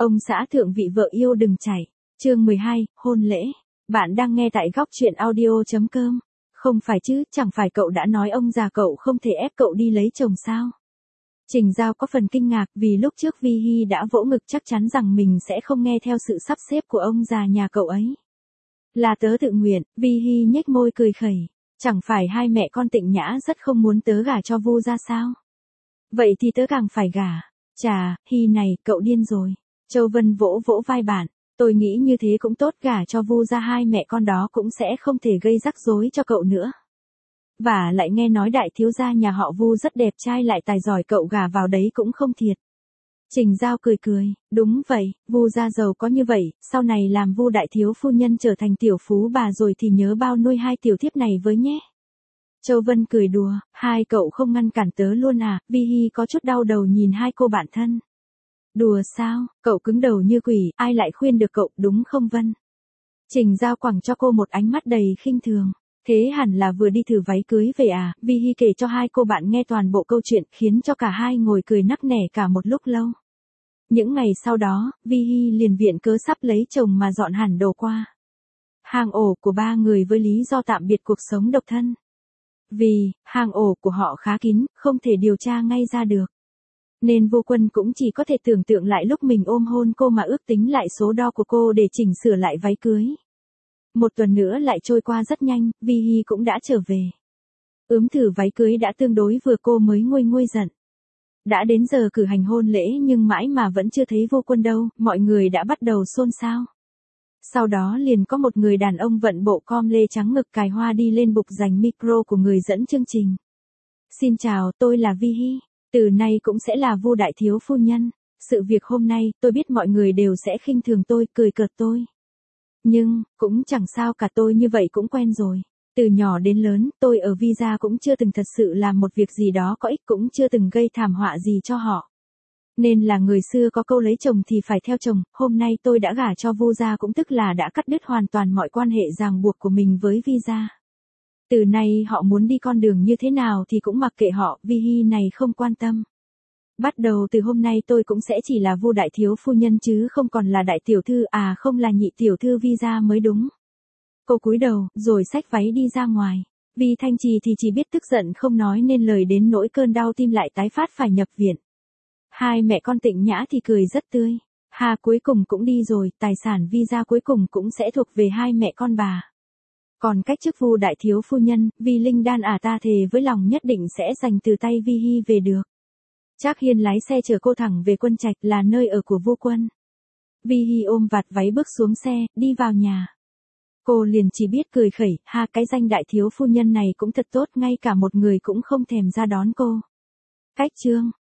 Ông xã thượng vị vợ yêu đừng chạy. Chương 12, hôn lễ. Bạn đang nghe tại góc truyện audio.com. Không phải chứ, chẳng phải cậu đã nói ông già cậu không thể ép cậu đi lấy chồng sao? Trình Giao có phần kinh ngạc vì lúc trước Vi Hy đã vỗ ngực chắc chắn rằng mình sẽ không nghe theo sự sắp xếp của ông già nhà cậu ấy. Là tớ tự nguyện, Vi Hy nhếch môi cười khẩy. Chẳng phải hai mẹ con Tịnh Nhã rất không muốn tớ gả cho Vu ra sao? Vậy thì tớ càng phải gả. Chà, Hy này, cậu điên rồi. Châu Vân vỗ vỗ vai bạn. Tôi nghĩ như thế cũng tốt, gả cho Vu ra hai mẹ con đó cũng sẽ không thể gây rắc rối cho cậu nữa. Và lại nghe nói đại thiếu gia nhà họ Vu rất đẹp trai lại tài giỏi, cậu gả vào đấy cũng không thiệt. Trình Giao cười cười, đúng vậy, Vu gia giàu có như vậy, sau này làm Vu đại thiếu phu nhân trở thành tiểu phú bà rồi thì nhớ bao nuôi hai tiểu thiếp này với nhé. Châu Vân cười đùa, hai cậu không ngăn cản tớ luôn à? Vi Hy có chút đau đầu nhìn hai cô bạn thân. Đùa sao, cậu cứng đầu như quỷ, ai lại khuyên được cậu, đúng không Vân? Trình Giao quẳng cho cô một ánh mắt đầy khinh thường. Thế hẳn là vừa đi thử váy cưới về à? Vi Hy kể cho hai cô bạn nghe toàn bộ câu chuyện, khiến cho cả hai ngồi cười nắc nẻ cả một lúc lâu. Những ngày sau đó, Vi Hy liền viện cớ sắp lấy chồng mà dọn hẳn đồ qua hang ổ của ba người với lý do tạm biệt cuộc sống độc thân. Vì, hang ổ của họ khá kín, không thể điều tra ngay ra được. Nên Vô Quân cũng chỉ có thể tưởng tượng lại lúc mình ôm hôn cô mà ước tính lại số đo của cô để chỉnh sửa lại váy cưới. Một tuần nữa lại trôi qua rất nhanh, Vi Hy cũng đã trở về. Thử váy cưới đã tương đối vừa, cô mới nguôi nguôi giận. Đã đến giờ cử hành hôn lễ nhưng mãi mà vẫn chưa thấy Vô Quân đâu, mọi người đã bắt đầu xôn xao. Sau đó liền có một người đàn ông vận bộ com lê trắng ngực cài hoa đi lên bục giành micro của người dẫn chương trình. Xin chào, tôi là Vi Hy, từ nay cũng sẽ là Vu đại thiếu phu nhân. Sự việc hôm nay, tôi biết mọi người đều sẽ khinh thường tôi, cười cợt tôi. Nhưng, cũng chẳng sao cả, tôi như vậy cũng quen rồi. Từ nhỏ đến lớn, tôi ở Vi gia cũng chưa từng thật sự làm một việc gì đó có ích, cũng chưa từng gây thảm họa gì cho họ. Nên là người xưa có câu lấy chồng thì phải theo chồng, hôm nay tôi đã gả cho Vu gia cũng tức là đã cắt đứt hoàn toàn mọi quan hệ ràng buộc của mình với Vi gia. Từ nay họ muốn đi con đường như thế nào thì cũng mặc kệ họ, Vi Hy này không quan tâm. Bắt đầu từ hôm nay tôi cũng sẽ chỉ là Vu đại thiếu phu nhân chứ không còn là đại tiểu thư, à không, là nhị tiểu thư Vi gia mới đúng. Cô cúi đầu, rồi xách váy đi ra ngoài. Vi Thanh Trì thì chỉ biết tức giận không nói nên lời, đến nỗi cơn đau tim lại tái phát phải nhập viện. Hai mẹ con Tịnh Nhã thì cười rất tươi. Hà cuối cùng cũng đi rồi, tài sản Vi gia cuối cùng cũng sẽ thuộc về hai mẹ con bà. Còn cách chức Vu đại thiếu phu nhân, Vi Linh Đan ta thề với lòng nhất định sẽ giành từ tay Vi Hy về được. Trác Hiên lái xe chở cô thẳng về Quân Trạch, là nơi ở của Vô Quân. Vi Hy ôm vạt váy bước xuống xe, đi vào nhà. Cô liền chỉ biết cười khẩy, ha, cái danh đại thiếu phu nhân này cũng thật tốt, ngay cả một người cũng không thèm ra đón cô. Cách chương